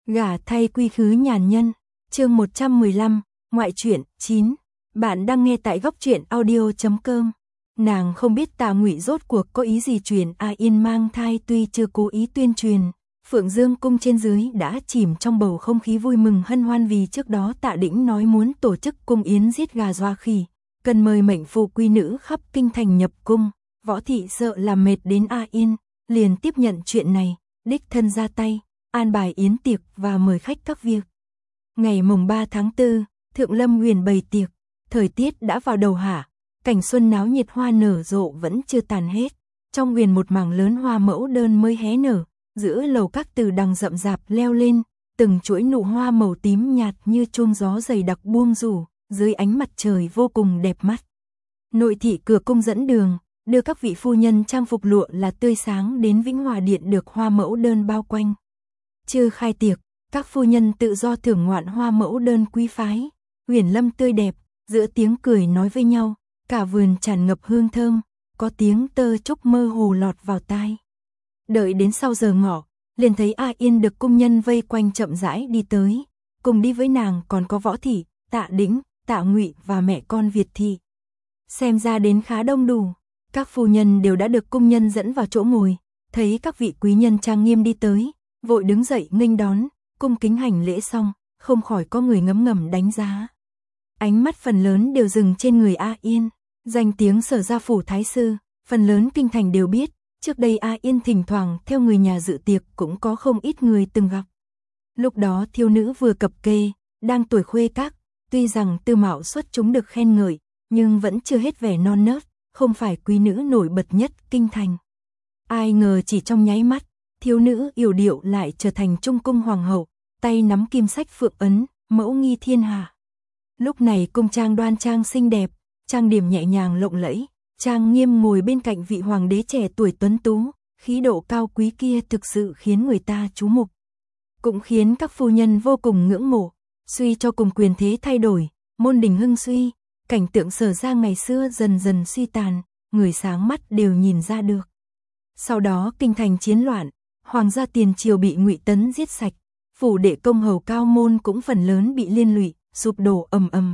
Gả thay quy khứ nhàn nhân, chương 115, ngoại truyện 9. Bạn đang nghe tại góc truyện audio.com. Nàng không biết Tạ Ngụy rốt cuộc có ý gì truyền A Yên mang thai, tuy chưa cố ý tuyên truyền, Phượng Dương cung trên dưới đã chìm trong bầu không khí vui mừng hân hoan vì trước đó Tạ Đĩnh nói muốn tổ chức cung yến giết gà doa khỉ, cần mời mệnh phụ quý nữ khắp kinh thành nhập cung. Võ thị sợ làm mệt đến A Yên, liền tiếp nhận chuyện này, đích thân ra tay, an bài yến tiệc và mời khách các việc. Ngày mùng 3 tháng 4, Thượng Lâm huyền bày tiệc, thời tiết đã vào đầu hạ, cảnh xuân náo nhiệt, hoa nở rộ vẫn chưa tàn hết. Trong huyền một mảng lớn hoa mẫu đơn mới hé nở, giữa lầu các từ đằng rậm rạp leo lên, từng chuỗi nụ hoa màu tím nhạt như chôm gió dày đặc buông rủ, dưới ánh mặt trời vô cùng đẹp mắt. Nội thị cửa cung dẫn đường, đưa các vị phu nhân trang phục lụa là tươi sáng đến Vĩnh Hòa Điện được hoa mẫu đơn bao quanh. Chưa khai tiệc, các phu nhân tự do thưởng ngoạn hoa mẫu đơn quý phái, huyền lâm tươi đẹp, giữa tiếng cười nói với nhau, cả vườn tràn ngập hương thơm, có tiếng tơ trúc mơ hồ lọt vào tai. Đợi đến sau giờ ngọ, liền thấy A Yên được cung nhân vây quanh chậm rãi đi tới, cùng đi với nàng còn có Võ thị, Tạ Đĩnh, Tạ Ngụy và mẹ con Việt thị. Xem ra đến khá đông đủ, các phu nhân đều đã được cung nhân dẫn vào chỗ ngồi, thấy các vị quý nhân trang nghiêm đi tới, vội đứng dậy nghênh đón, cung kính hành lễ xong, không khỏi có người ngấm ngầm đánh giá. Ánh mắt phần lớn đều dừng trên người A Yên, danh tiếng Sở gia phủ thái sư, phần lớn kinh thành đều biết, trước đây A Yên thỉnh thoảng theo người nhà dự tiệc cũng có không ít người từng gặp. Lúc đó thiếu nữ vừa cập kê, đang tuổi khuê các, tuy rằng tư mạo xuất chúng được khen ngợi, nhưng vẫn chưa hết vẻ non nớt, không phải quý nữ nổi bật nhất kinh thành. Ai ngờ chỉ trong nháy mắt, thiếu nữ yểu điệu lại trở thành trung cung hoàng hậu, tay nắm kim sách phượng ấn, mẫu nghi thiên hạ. Lúc này cung trang đoan trang xinh đẹp, trang điểm nhẹ nhàng lộng lẫy, trang nghiêm ngồi bên cạnh vị hoàng đế trẻ tuổi tuấn tú, khí độ cao quý kia thực sự khiến người ta chú mục. Cũng khiến các phu nhân vô cùng ngưỡng mộ, suy cho cùng quyền thế thay đổi, môn đình hưng suy, cảnh tượng Sở gia ngày xưa dần dần suy tàn, người sáng mắt đều nhìn ra được. Sau đó kinh thành chiến loạn, hoàng gia tiền triều bị Ngụy Tấn giết sạch, phủ đệ công hầu cao môn cũng phần lớn bị liên lụy, sụp đổ ầm ầm.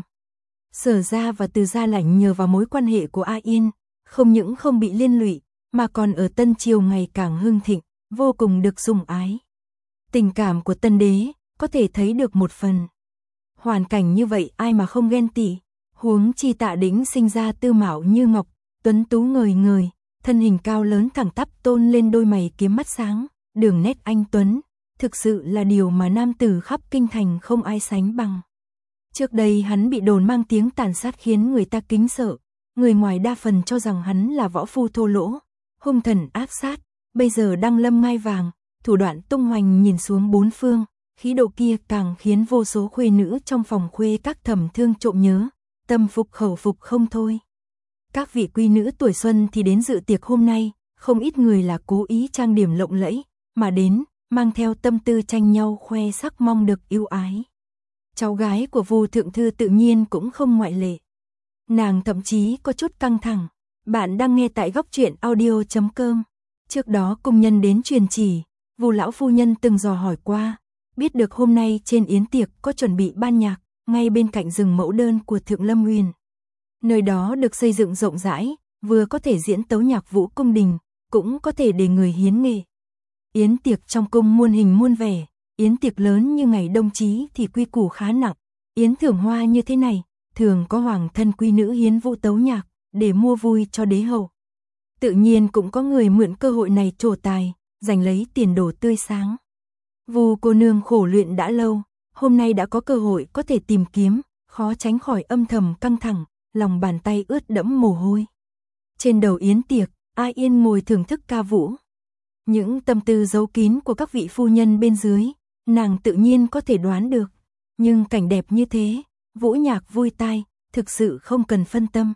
Sở gia và Từ gia lãnh nhờ vào mối quan hệ của A Yên, không những không bị liên lụy, mà còn ở Tân Triều ngày càng hưng thịnh, vô cùng được sủng ái. Tình cảm của tân đế có thể thấy được một phần. Hoàn cảnh như vậy ai mà không ghen tị, huống chi Tạ Đĩnh sinh ra tư mạo như ngọc, tuấn tú ngời ngời, thân hình cao lớn thẳng tắp tôn lên đôi mày kiếm mắt sáng, đường nét anh tuấn, thực sự là điều mà nam tử khắp kinh thành không ai sánh bằng. Trước đây hắn bị đồn mang tiếng tàn sát khiến người ta kính sợ, người ngoài đa phần cho rằng hắn là võ phu thô lỗ, hung thần ác sát, bây giờ đang lâm ngai vàng, thủ đoạn tung hoành nhìn xuống bốn phương, khí độ kia càng khiến vô số khuê nữ trong phòng khuê các thầm thương trộm nhớ, tâm phục khẩu phục không thôi. Các vị quý nữ tuổi xuân thì đến dự tiệc hôm nay, không ít người là cố ý trang điểm lộng lẫy, mà đến, mang theo tâm tư tranh nhau khoe sắc mong được yêu ái. Cháu gái của Vu thượng thư tự nhiên cũng không ngoại lệ. Nàng thậm chí có chút căng thẳng. Bạn đang nghe tại góc truyện audio.com. Trước đó cung nhân đến truyền chỉ, Vu lão phu nhân từng dò hỏi qua, biết được hôm nay trên yến tiệc có chuẩn bị ban nhạc, ngay bên cạnh rừng mẫu đơn của Thượng Lâm huyền. Nơi đó được xây dựng rộng rãi, vừa có thể diễn tấu nhạc vũ cung đình, cũng có thể để người hiến nghệ. Yến tiệc trong cung muôn hình muôn vẻ, yến tiệc lớn như ngày đông chí thì quy củ khá nặng, yến thưởng hoa như thế này, thường có hoàng thân quý nữ hiến vũ tấu nhạc, để mua vui cho đế hậu. Tự nhiên cũng có người mượn cơ hội này trổ tài, giành lấy tiền đồ tươi sáng. Vu cô nương khổ luyện đã lâu, hôm nay đã có cơ hội có thể tìm kiếm, khó tránh khỏi âm thầm căng thẳng, lòng bàn tay ướt đẫm mồ hôi. Trên đầu yến tiệc, A Yên ngồi thưởng thức ca vũ. Những tâm tư giấu kín của các vị phu nhân bên dưới, nàng tự nhiên có thể đoán được, nhưng cảnh đẹp như thế, vũ nhạc vui tai, thực sự không cần phân tâm.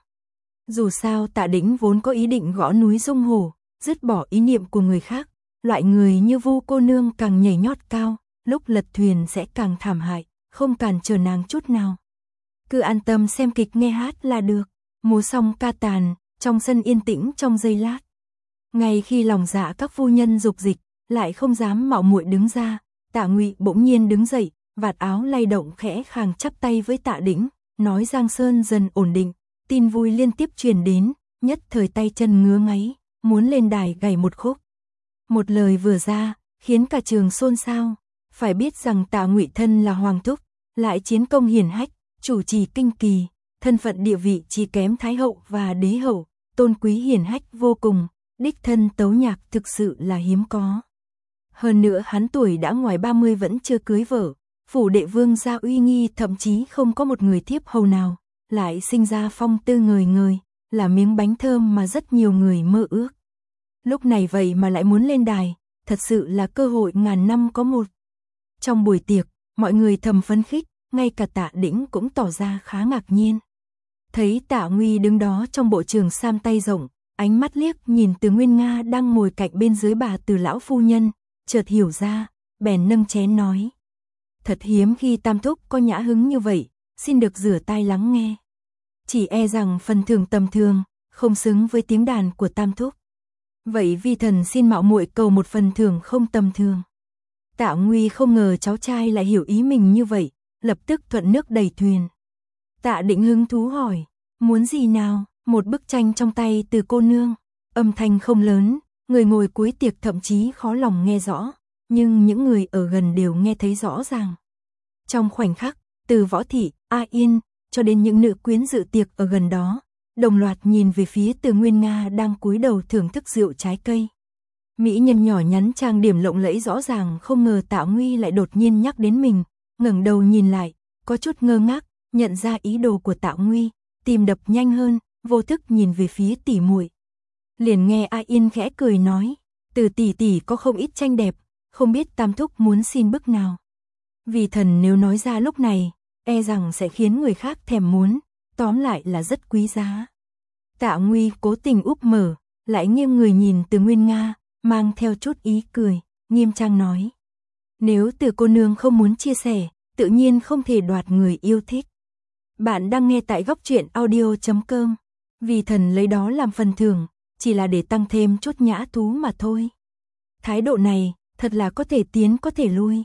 Dù sao Tạ Đĩnh vốn có ý định gõ núi Dung Hồ, dứt bỏ ý niệm của người khác, loại người như Vu cô nương càng nhảy nhót cao, lúc lật thuyền sẽ càng thảm hại, không cản trở nàng chút nào. Cứ an tâm xem kịch nghe hát là được. Múa xong ca tàn, trong sân yên tĩnh trong giây lát. Ngay khi lòng dạ các phu nhân dục dịch, lại không dám mạo muội đứng ra, Tạ Ngụy bỗng nhiên đứng dậy, vạt áo lay động khẽ khàng chắp tay với Tạ Đĩnh, nói Giang Sơn dần ổn định, tin vui liên tiếp truyền đến, nhất thời tay chân ngứa ngáy, muốn lên đài gảy một khúc. Một lời vừa ra, khiến cả trường xôn xao, phải biết rằng Tạ Ngụy thân là hoàng thúc, lại chiến công hiển hách, chủ trì kinh kỳ, thân phận địa vị chỉ kém Thái hậu và Đế hậu, tôn quý hiển hách vô cùng, đích thân tấu nhạc thực sự là hiếm có. Hơn nữa hắn tuổi đã ngoài 30 vẫn chưa cưới vợ, phủ đệ vương gia uy nghi thậm chí không có một người thiếp hầu nào, lại sinh ra phong tư ngời ngời, là miếng bánh thơm mà rất nhiều người mơ ước. Lúc này vậy mà lại muốn lên đài, thật sự là cơ hội ngàn năm có một. Trong buổi tiệc, mọi người thầm phấn khích, ngay cả Tạ Đĩnh cũng tỏ ra khá ngạc nhiên. Thấy Tạ Nguy đứng đó trong bộ trường sam tay rộng, ánh mắt liếc nhìn Từ Nguyên Nga đang ngồi cạnh bên dưới bà Từ lão phu nhân, chợt hiểu ra, bèn nâng chén nói: "Thật hiếm khi Tam thúc có nhã hứng như vậy, xin được rửa tai lắng nghe. Chỉ e rằng phần thưởng tầm thường, không xứng với tiếng đàn của Tam thúc. Vậy vi thần xin mạo muội cầu một phần thưởng không tầm thường." Tạ Nguy không ngờ cháu trai lại hiểu ý mình như vậy, lập tức thuận nước đẩy thuyền. Tạ Định hứng thú hỏi: "Muốn gì nào?" "Một bức tranh trong tay Từ cô nương." Âm thanh không lớn, người ngồi cuối tiệc thậm chí khó lòng nghe rõ, nhưng những người ở gần đều nghe thấy rõ ràng. Trong khoảnh khắc, từ Võ Thị, A Yên, cho đến những nữ quyến dự tiệc ở gần đó, đồng loạt nhìn về phía Từ Nguyên Nga đang cúi đầu thưởng thức rượu trái cây. Mỹ nhân nhỏ nhắn trang điểm lộng lẫy rõ ràng không ngờ Tạ Nguy lại đột nhiên nhắc đến mình, ngẩng đầu nhìn lại, có chút ngơ ngác, nhận ra ý đồ của Tạ Nguy, tim đập nhanh hơn, vô thức nhìn về phía tỷ muội. Liền nghe A Yên khẽ cười nói: "Từ tỷ tỷ có không ít tranh đẹp, không biết Tam thúc muốn xin bức nào?" Vì thần nếu nói ra lúc này, e rằng sẽ khiến người khác thèm muốn, tóm lại là rất quý giá. Tạ Nguy cố tình úp mở, lại nghiêng người nhìn Từ Nguyên Nga, mang theo chút ý cười, nghiêm trang nói: "Nếu Từ cô nương không muốn chia sẻ, tự nhiên không thể đoạt người yêu thích." Bạn đang nghe tại góc truyện audio.com. Vì thần lấy đó làm phần thưởng, chỉ là để tăng thêm chút nhã thú mà thôi. Thái độ này, thật là có thể tiến có thể lui.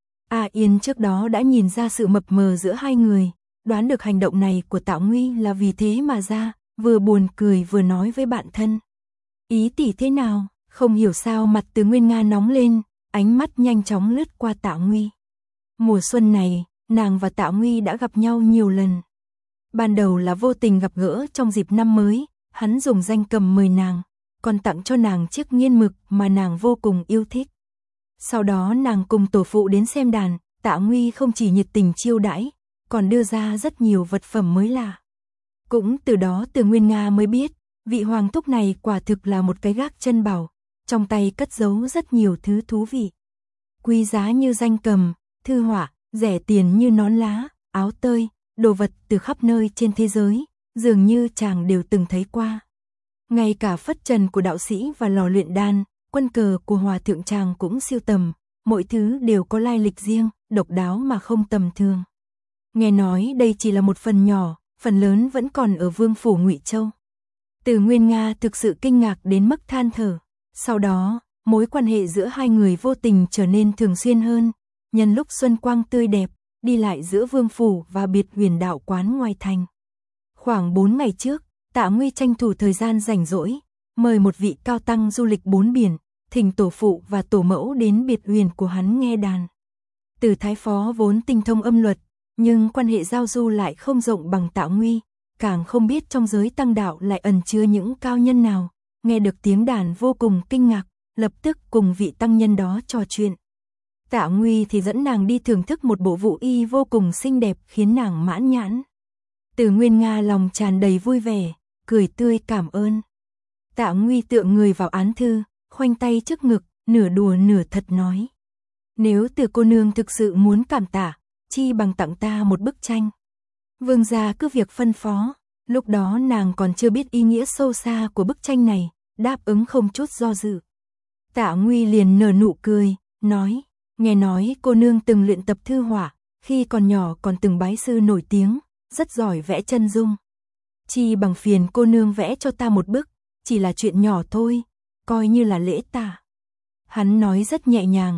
A Yên trước đó đã nhìn ra sự mập mờ giữa hai người, đoán được hành động này của Tạ Nguy là vì thế mà ra, vừa buồn cười vừa nói với bạn thân: "Ý tỷ thế nào?" Không hiểu sao mặt Từ Nguyên Nga nóng lên, ánh mắt nhanh chóng lướt qua Tạ Nguy. Mùa xuân này, nàng và Tạ Nguy đã gặp nhau nhiều lần. Ban đầu là vô tình gặp gỡ trong dịp năm mới, hắn dùng danh cầm mời nàng, còn tặng cho nàng chiếc nghiên mực mà nàng vô cùng yêu thích. Sau đó nàng cùng tổ phụ đến xem đàn, Tạ Nguy không chỉ nhiệt tình chiêu đãi, còn đưa ra rất nhiều vật phẩm mới lạ. Cũng từ đó Từ Nguyên Nga mới biết, vị hoàng thúc này quả thực là một cái gác chân bảo, trong tay cất giấu rất nhiều thứ thú vị. Quý giá như danh cầm, thư họa, rẻ tiền như nón lá, áo tơi, đồ vật từ khắp nơi trên thế giới, dường như chàng đều từng thấy qua. Ngay cả phất trần của đạo sĩ và lò luyện đan, quân cờ của hòa thượng chàng cũng siêu tầm, mỗi thứ đều có lai lịch riêng, độc đáo mà không tầm thường. Nghe nói đây chỉ là một phần nhỏ, phần lớn vẫn còn ở vương phủ Ngụy Châu. Từ Nguyên Nga thực sự kinh ngạc đến mức than thở. Sau đó, mối quan hệ giữa hai người vô tình trở nên thường xuyên hơn, nhân lúc xuân quang tươi đẹp, đi lại giữa vương phủ và biệt huyền đạo quán ngoài thành. Khoảng 4 ngày trước, Tạ Nguy tranh thủ thời gian rảnh rỗi, mời một vị cao tăng du lịch 4 biển, thỉnh tổ phụ và tổ mẫu đến biệt huyền của hắn nghe đàn. Từ thái phó vốn tinh thông âm luật, nhưng quan hệ giao du lại không rộng bằng Tạ Nguy, càng không biết trong giới tăng đạo lại ẩn chứa những cao nhân nào. Nghe được tiếng đàn vô cùng kinh ngạc, lập tức cùng vị tăng nhân đó trò chuyện. Tạ Nguy thì dẫn nàng đi thưởng thức một bộ vũ y vô cùng xinh đẹp khiến nàng mãn nhãn. Từ Nguyên Nga lòng tràn đầy vui vẻ, cười tươi cảm ơn. Tạ Nguy tựa người vào án thư, khoanh tay trước ngực, nửa đùa nửa thật nói: "Nếu Từ cô nương thực sự muốn cảm tạ, chi bằng tặng ta một bức tranh." Vương gia cứ việc phân phó. Lúc đó nàng còn chưa biết ý nghĩa sâu xa của bức tranh này, đáp ứng không chút do dự. Tạ Nguy liền nở nụ cười, nói: "Nghe nói cô nương từng luyện tập thư họa, khi còn nhỏ còn từng bái sư nổi tiếng, rất giỏi vẽ chân dung. Chi bằng phiền cô nương vẽ cho ta một bức, chỉ là chuyện nhỏ thôi, coi như là lễ tạ." Hắn nói rất nhẹ nhàng,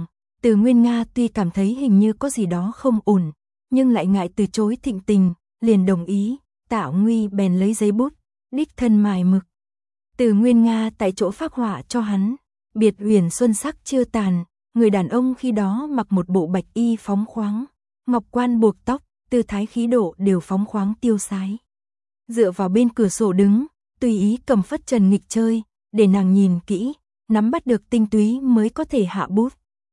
Từ Nguyên Nga tuy cảm thấy hình như có gì đó không ổn, nhưng lại ngại từ chối thịnh tình, liền đồng ý. Tạ Nguy bèn lấy giấy bút, đích thân mài mực. Từ Nguyên Nga tại chỗ phác họa cho hắn. Biệt uyển xuân sắc chưa tàn, người đàn ông khi đó mặc một bộ bạch y phóng khoáng, ngọc quan buộc tóc, tư thái khí độ đều phóng khoáng tiêu sái. Dựa vào bên cửa sổ đứng, tùy ý cầm phất trần nghịch chơi, để nàng nhìn kỹ, nắm bắt được tinh túy mới có thể hạ bút.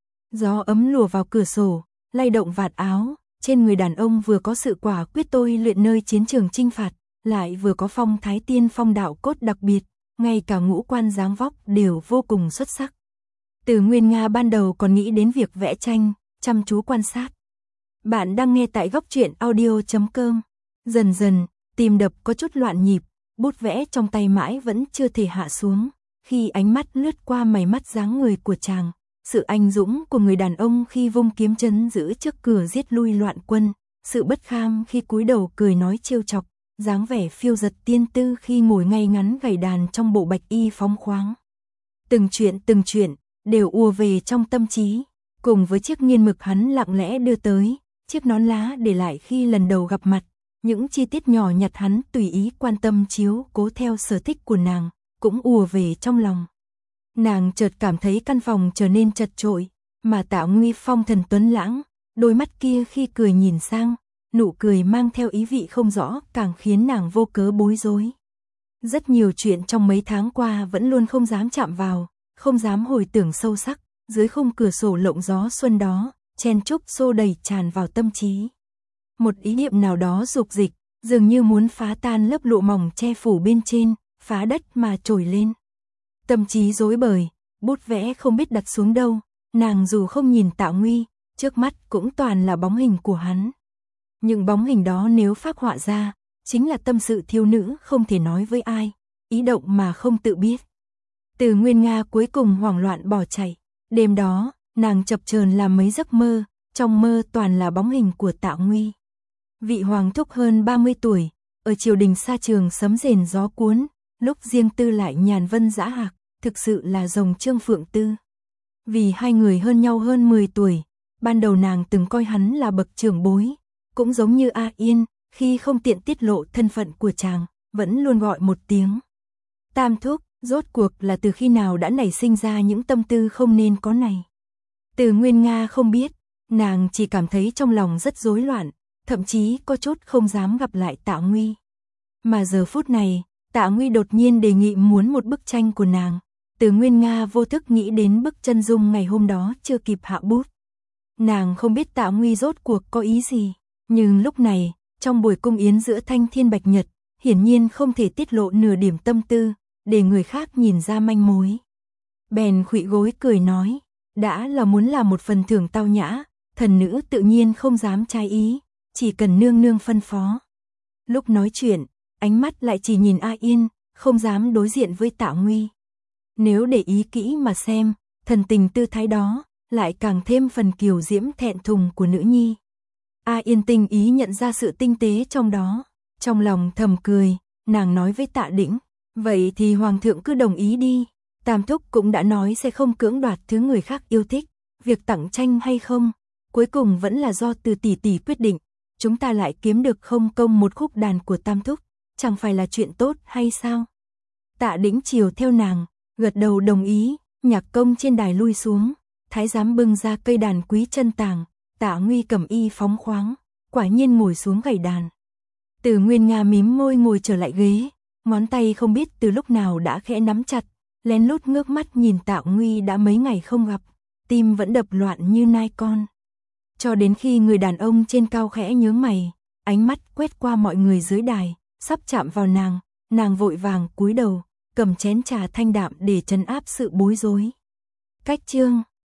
Gió ấm lùa vào cửa sổ, lay động vạt áo, trên người đàn ông vừa có sự quả quyết tôi luyện nơi chiến trường chinh phạt, lại vừa có phong thái tiên phong đạo cốt đặc biệt, ngay cả ngũ quan dáng vóc đều vô cùng xuất sắc. Từ Nguyên Nga ban đầu còn nghĩ đến việc vẽ tranh, chăm chú quan sát. Bạn đang nghe tại góc truyện audio.com. Dần dần, tim đập có chút loạn nhịp, bút vẽ trong tay mãi vẫn chưa thể hạ xuống. Khi ánh mắt lướt qua mày mắt dáng người của chàng, sự anh dũng của người đàn ông khi vung kiếm trấn giữ trước cửa giết lui loạn quân, sự bất kham khi cúi đầu cười nói trêu chọc, dáng vẻ phiêu dật tiên tư khi ngồi ngay ngắn gảy đàn trong bộ bạch y phóng khoáng. Từng chuyện đều ùa về trong tâm trí, cùng với chiếc nghiên mực hắn lặng lẽ đưa tới, chiếc nón lá để lại khi lần đầu gặp mặt, những chi tiết nhỏ nhặt hắn tùy ý quan tâm chiếu cố theo sở thích của nàng, cũng ùa về trong lòng. Nàng chợt cảm thấy căn phòng trở nên chật chội, mà Tạ Nguy phong thần tuấn lãng, đôi mắt kia khi cười nhìn sang, nụ cười mang theo ý vị không rõ càng khiến nàng vô cớ bối rối. Rất nhiều chuyện trong mấy tháng qua vẫn luôn không dám chạm vào, không dám hồi tưởng sâu sắc, dưới khung cửa sổ lộng gió xuân đó, chen chúc xô đầy tràn vào tâm trí. Một ý niệm nào đó dục dịch, dường như muốn phá tan lớp lụa mỏng che phủ bên trên, phá đất mà trồi lên. Tâm trí rối bời, bút vẽ không biết đặt xuống đâu, nàng dù không nhìn Tạ Nguy, trước mắt cũng toàn là bóng hình của hắn. Những bóng hình đó nếu phác họa ra, chính là tâm sự thiếu nữ không thể nói với ai, ý động mà không tự biết. Từ Nguyên Nga cuối cùng hoảng loạn bỏ chạy. Đêm đó, nàng chập chờn làm mấy giấc mơ, trong mơ toàn là bóng hình của Tạ Nguy. Vị hoàng thúc hơn 30 tuổi, ở triều đình xa trường sấm rền gió cuốn, lúc riêng tư lại nhàn vân dã hạc, thực sự là rồng Trương Phượng Tư. Vì hai người hơn nhau hơn 10 tuổi, ban đầu nàng từng coi hắn là bậc trưởng bối, cũng giống như A Yên, khi không tiện tiết lộ thân phận của chàng, vẫn luôn gọi một tiếng Tam thúc. Rốt cuộc là từ khi nào đã nảy sinh ra những tâm tư không nên có này. Từ Nguyên Nga không biết, nàng chỉ cảm thấy trong lòng rất rối loạn, thậm chí có chút không dám gặp lại Tạ Nguy. Mà giờ phút này, Tạ Nguy đột nhiên đề nghị muốn một bức tranh của nàng. Từ Nguyên Nga vô thức nghĩ đến bức chân dung ngày hôm đó chưa kịp hạ bút. Nàng không biết Tạ Nguy rốt cuộc có ý gì, nhưng lúc này, trong buổi cung yến giữa Thanh Thiên Bạch Nhật, hiển nhiên không thể tiết lộ nửa điểm tâm tư, để người khác nhìn ra manh mối. Bèn khuỵu gối cười nói, đã là muốn làm một phần thưởng tao nhã, thần nữ tự nhiên không dám trái ý, chỉ cần nương nương phân phó. Lúc nói chuyện, ánh mắt lại chỉ nhìn A Yên, không dám đối diện với Tạ Nguy. Nếu để ý kỹ mà xem, thần tình tư thái đó, lại càng thêm phần kiều diễm thẹn thùng của nữ nhi. A Yên tinh ý nhận ra sự tinh tế trong đó, trong lòng thầm cười, nàng nói với Tạ Đĩnh, vậy thì hoàng thượng cứ đồng ý đi, Tam thúc cũng đã nói sẽ không cưỡng đoạt thứ người khác yêu thích, việc tặng tranh hay không, cuối cùng vẫn là do từ tỷ tỷ quyết định, chúng ta lại kiếm được không công một khúc đàn của Tam thúc, chẳng phải là chuyện tốt hay sao? Tạ Đĩnh chiều theo nàng, gật đầu đồng ý, nhạc công trên đài lui xuống, thái giám bưng ra cây đàn quý chân tàng, Tạ Nguy cầm y phóng khoáng, quả nhiên ngồi xuống gảy đàn. Từ Nguyên Nga mím môi ngồi trở lại ghế, ngón tay không biết từ lúc nào đã khẽ nắm chặt, lén lút ngước mắt nhìn Tạ Nguy đã mấy ngày không gặp, tim vẫn đập loạn như nai con. Cho đến khi người đàn ông trên cao khẽ nhướng mày, ánh mắt quét qua mọi người dưới đài, sắp chạm vào nàng vội vàng cúi đầu, cầm chén trà thanh đạm để trấn áp sự bối rối. Cách chương